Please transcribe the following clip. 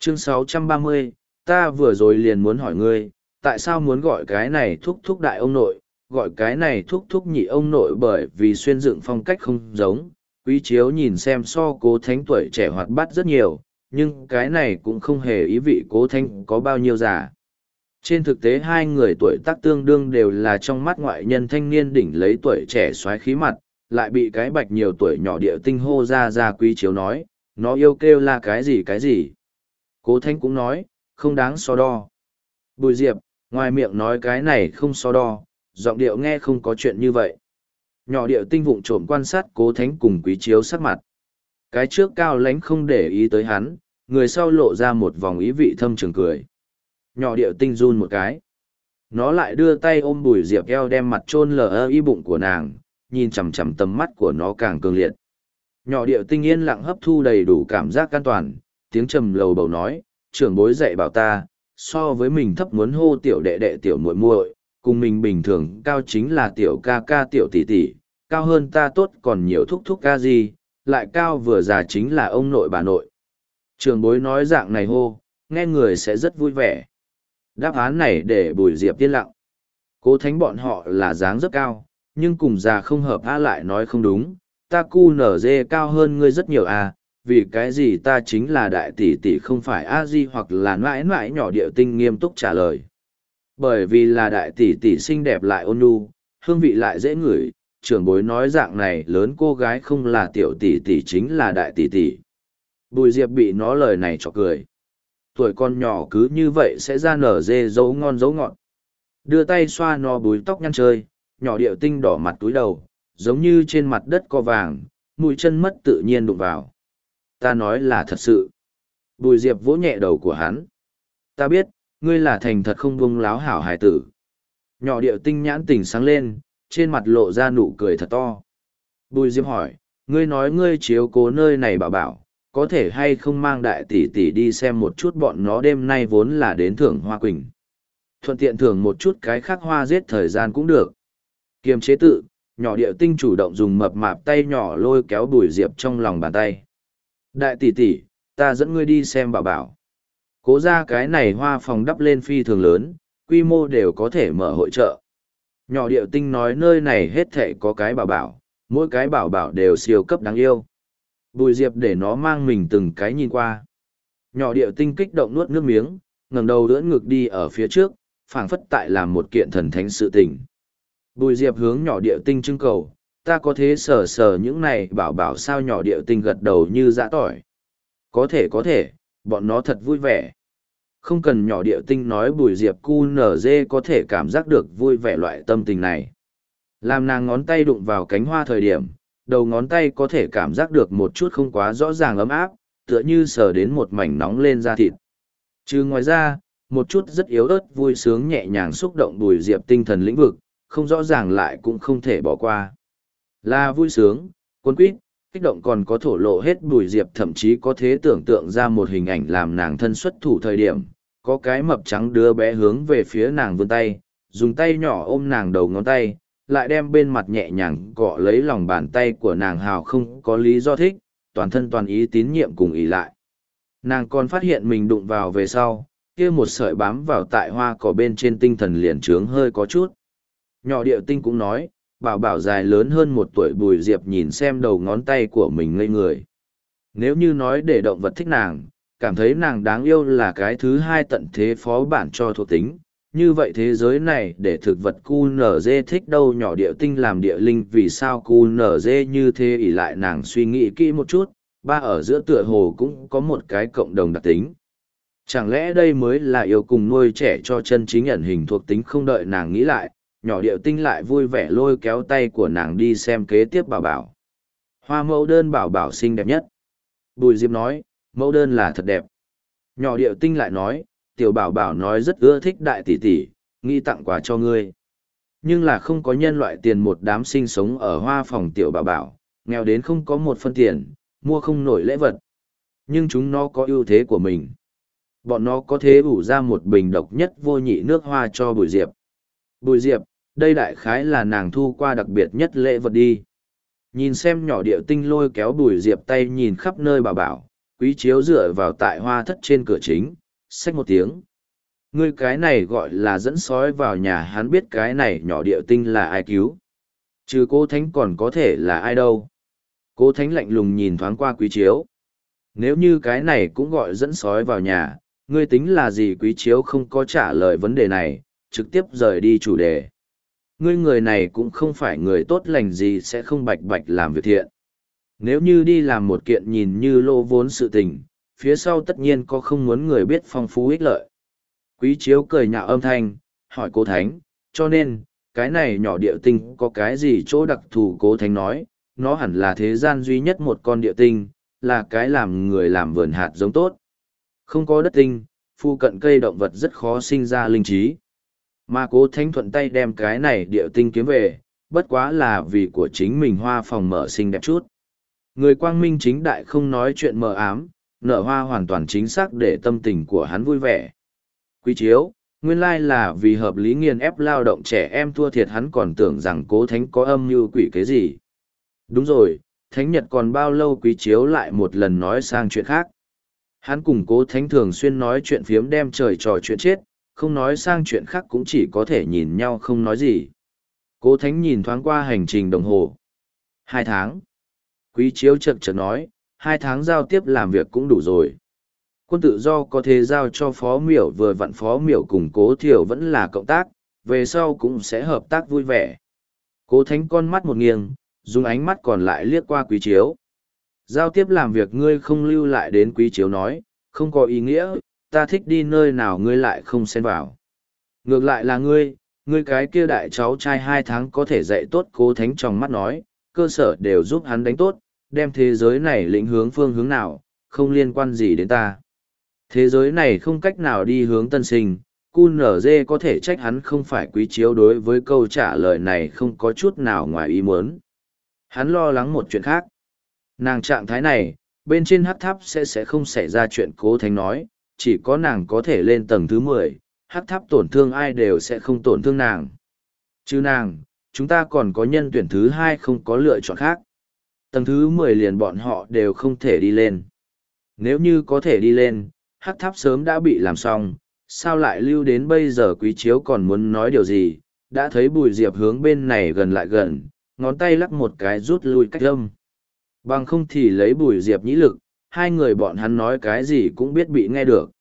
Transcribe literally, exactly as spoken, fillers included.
Chương sáu trăm ba mươi, ta vừa rồi liền muốn hỏi ngươi, tại sao muốn gọi cái này thúc thúc đại ông nội, gọi cái này thúc thúc nhị ông nội bởi vì xuyên dựng phong cách không giống, Quý Chiếu nhìn xem so Cố Thánh tuổi trẻ hoạt bát rất nhiều, nhưng cái này cũng không hề ý vị Cố Thánh có bao nhiêu già. Trên thực tế hai người tuổi tác tương đương đều là trong mắt ngoại nhân thanh niên đỉnh lấy tuổi trẻ xoáy khí mặt, lại bị cái bạch nhiều tuổi nhỏ địa tinh hô ra ra Quý Chiếu nói, nó yêu kêu là cái gì cái gì. Cố Thánh cũng nói, không đáng so đo. Bùi Diệp, ngoài miệng nói cái này không so đo, giọng điệu nghe không có chuyện như vậy. Nhỏ điệu tinh vụng trộm quan sát Cố Thánh cùng Quý Chiếu sắc mặt. Cái trước cao lãnh không để ý tới hắn, người sau lộ ra một vòng ý vị thâm trường cười. Nhỏ điệu tinh run một cái. Nó lại đưa tay ôm Bùi Diệp eo đem mặt chôn lờ y bụng của nàng, nhìn chằm chằm tầm mắt của nó càng cường liệt. Nhỏ điệu tinh yên lặng hấp thu đầy đủ cảm giác an toàn, tiếng trầm lầu bầu nói, trưởng bối dạy bảo ta, so với mình thấp muốn hô tiểu đệ đệ tiểu muội muội, cùng mình bình thường cao chính là tiểu ca ca tiểu tỷ tỷ, cao hơn ta tốt còn nhiều thúc thúc ca gì, lại cao vừa già chính là ông nội bà nội. Trưởng bối nói dạng này hô, nghe người sẽ rất vui vẻ. Đáp án này để Bùi Diệp yên lặng. Cố Thánh bọn họ là dáng rất cao, nhưng cùng già không hợp a lại nói không đúng, ta cu nở dê cao hơn ngươi rất nhiều à, vì cái gì ta chính là đại tỷ tỷ không phải a di hoặc là mãi mãi nhỏ điệu tinh nghiêm túc trả lời. Bởi vì là đại tỷ tỷ xinh đẹp lại ôn nhu, hương vị lại dễ ngửi, trưởng bối nói dạng này lớn cô gái không là tiểu tỷ tỷ chính là đại tỷ tỷ. Bùi Diệp bị nó lời này cho cười. Tuổi con nhỏ cứ như vậy sẽ ra nở dê dấu ngon dấu ngọt. Đưa tay xoa nó búi tóc nhăn chơi, nhỏ điệu tinh đỏ mặt túi đầu, giống như trên mặt đất co vàng, mũi chân mất tự nhiên đụng vào. Ta nói là thật sự. Bùi Diệp vỗ nhẹ đầu của hắn. Ta biết, ngươi là thành thật không buông láo hảo hài tử. Nhỏ điệu tinh nhãn tỉnh sáng lên, trên mặt lộ ra nụ cười thật to. Bùi Diệp hỏi, ngươi nói ngươi chiếu cố nơi này bảo bảo, có thể hay không mang đại tỷ tỷ đi xem một chút bọn nó đêm nay vốn là đến thưởng hoa quỳnh. Thuận tiện thưởng một chút cái khác hoa giết thời gian cũng được. Kiềm chế tự, nhỏ điệu tinh chủ động dùng mập mạp tay nhỏ lôi kéo Bùi Diệp trong lòng bàn tay. Đại tỷ tỷ, ta dẫn ngươi đi xem bảo bảo. Cố ra cái này hoa phòng đắp lên phi thường lớn, quy mô đều có thể mở hội trợ. Nhỏ điệu tinh nói nơi này hết thệ có cái bảo bảo, mỗi cái bảo bảo đều siêu cấp đáng yêu. Bùi Diệp để nó mang mình từng cái nhìn qua. Nhỏ điệu tinh kích động nuốt nước miếng, ngẩng đầu đỡ ngực đi ở phía trước, phảng phất tại làm một kiện thần thánh sự tình. Bùi Diệp hướng nhỏ điệu tinh trưng cầu, ta có thế sờ sờ những này bảo bảo sao nhỏ điệu tinh gật đầu như dã tỏi. Có thể có thể, bọn nó thật vui vẻ. Không cần nhỏ điệu tinh nói Bùi Diệp cu nở dê có thể cảm giác được vui vẻ loại tâm tình này. Làm nàng ngón tay đụng vào cánh hoa thời điểm, đầu ngón tay có thể cảm giác được một chút không quá rõ ràng ấm áp, tựa như sờ đến một mảnh nóng lên da thịt. Chứ ngoài ra, một chút rất yếu ớt vui sướng nhẹ nhàng xúc động Bùi Diệp tinh thần lĩnh vực, không rõ ràng lại cũng không thể bỏ qua. Là vui sướng, cuốn quýt, kích động còn có thổ lộ hết Bùi Diệp thậm chí có thể tưởng tượng ra một hình ảnh làm nàng thân xuất thủ thời điểm, có cái mập trắng đứa bé hướng về phía nàng vươn tay, dùng tay nhỏ ôm nàng đầu ngón tay, lại đem bên mặt nhẹ nhàng cọ lấy lòng bàn tay của nàng hào không có lý do thích, toàn thân toàn ý tín nhiệm cùng ý lại. Nàng còn phát hiện mình đụng vào về sau, kia một sợi bám vào tại hoa cỏ bên trên tinh thần liền trướng hơi có chút. Nhỏ điệu tinh cũng nói, bảo bảo dài lớn hơn một tuổi Bùi Diệp nhìn xem đầu ngón tay của mình ngây người. Nếu như nói để động vật thích nàng, cảm thấy nàng đáng yêu là cái thứ hai tận thế phó bản cho thuộc tính, như vậy thế giới này để thực vật cu nở dê thích đâu nhỏ điệu tinh làm địa linh vì sao cu nở dê như thế ỷ lại nàng suy nghĩ kỹ một chút, ba ở giữa tựa hồ cũng có một cái cộng đồng đặc tính. Chẳng lẽ đây mới là yêu cùng nuôi trẻ cho chân chính ẩn hình thuộc tính không đợi nàng nghĩ lại, nhỏ điệu tinh lại vui vẻ lôi kéo tay của nàng đi xem kế tiếp bảo bảo. Hoa mẫu đơn bảo bảo xinh đẹp nhất. Bùi Diệp nói, mẫu đơn là thật đẹp. Nhỏ điệu tinh lại nói, tiểu bảo bảo nói rất ưa thích đại tỷ tỷ, nghĩ tặng quà cho ngươi. Nhưng là không có nhân loại tiền một đám sinh sống ở hoa phòng tiểu bảo bảo, nghèo đến không có một phân tiền, mua không nổi lễ vật. Nhưng chúng nó có ưu thế của mình. Bọn nó có thể ủ ra một bình độc nhất vô nhị nước hoa cho Bùi Diệp. Bùi Diệp, đây đại khái là nàng thu qua đặc biệt nhất lễ vật đi. Nhìn xem nhỏ điệu tinh lôi kéo Bùi Diệp tay nhìn khắp nơi bảo bảo, Quý Chiếu dựa vào tại hoa thất trên cửa chính, xách một tiếng. Ngươi cái này gọi là dẫn sói vào nhà, hắn biết cái này nhỏ địa tinh là ai cứu. Chứ Cố Thánh còn có thể là ai đâu. Cố Thánh lạnh lùng nhìn thoáng qua Quý Chiếu. Nếu như cái này cũng gọi dẫn sói vào nhà, ngươi tính là gì? Quý Chiếu không có trả lời vấn đề này, trực tiếp rời đi chủ đề. Ngươi người này cũng không phải người tốt lành gì, sẽ không bạch bạch làm việc thiện. Nếu như đi làm một kiện nhìn như lô vốn sự tình, phía sau tất nhiên có không muốn người biết phong phú ích lợi. Quý Chiếu cười nhạo âm thanh, hỏi Cố Thánh, cho nên, cái này nhỏ địa tinh có cái gì chỗ đặc thù? Cố Thánh nói, nó hẳn là thế gian duy nhất một con địa tinh, là cái làm người làm vườn hạt giống tốt. Không có đất tinh, phu cận cây động vật rất khó sinh ra linh trí. Mà Cố Thánh thuận tay đem cái này địa tinh kiếm về, bất quá là vì của chính mình hoa phòng mở xinh đẹp chút. Người quang minh chính đại không nói chuyện mờ ám, nở hoa hoàn toàn chính xác để tâm tình của hắn vui vẻ. Quý Chiếu, nguyên lai là vì hợp lý nghiền ép lao động trẻ em thua thiệt, hắn còn tưởng rằng Cố Thánh có âm mưu quỷ cái gì. Đúng rồi, Thánh Nhật còn bao lâu? Quý Chiếu lại một lần nói sang chuyện khác. Hắn cùng Cố Thánh thường xuyên nói chuyện phiếm đem trời trò chuyện chết, không nói sang chuyện khác cũng chỉ có thể nhìn nhau không nói gì. Cố Thánh nhìn thoáng qua hành trình đồng hồ. Hai tháng. Quý Chiếu chật chật nói, hai tháng giao tiếp làm việc cũng đủ rồi. Quân tự do có thể giao cho Phó Miểu, vừa vặn Phó Miểu cùng Cố Thiểu vẫn là cộng tác, về sau cũng sẽ hợp tác vui vẻ. Cố Thánh con mắt một nghiêng, dùng ánh mắt còn lại liếc qua Quý Chiếu. Giao tiếp làm việc ngươi không lưu lại đến? Quý Chiếu nói, không có ý nghĩa, ta thích đi nơi nào ngươi lại không xen vào. Ngược lại là ngươi, ngươi cái kia đại cháu trai hai tháng có thể dạy tốt. Cố Thánh trong mắt nói, cơ sở đều giúp hắn đánh tốt, đem thế giới này lĩnh hướng phương hướng nào, không liên quan gì đến ta. Thế giới này không cách nào đi hướng tân sinh, cu nở dê có thể trách hắn không phải? Quý Chiếu đối với câu trả lời này không có chút nào ngoài ý muốn. Hắn lo lắng một chuyện khác. Nàng trạng thái này, bên trên hắc tháp sẽ sẽ không xảy ra chuyện. Cố Thánh nói, chỉ có nàng có thể lên tầng thứ mười, hắc tháp tổn thương ai đều sẽ không tổn thương nàng. Chứ nàng, chúng ta còn có nhân tuyển thứ hai, không có lựa chọn khác. Tầng thứ mười liền bọn họ đều không thể đi lên. Nếu như có thể đi lên, hắc tháp sớm đã bị làm xong, sao lại lưu đến bây giờ? Quý Chiếu còn muốn nói điều gì, đã thấy Bùi Diệp hướng bên này gần lại gần, ngón tay lắc một cái rút lui cách âm. Bằng không thì lấy Bùi Diệp nhĩ lực, hai người bọn hắn nói cái gì cũng biết bị nghe được.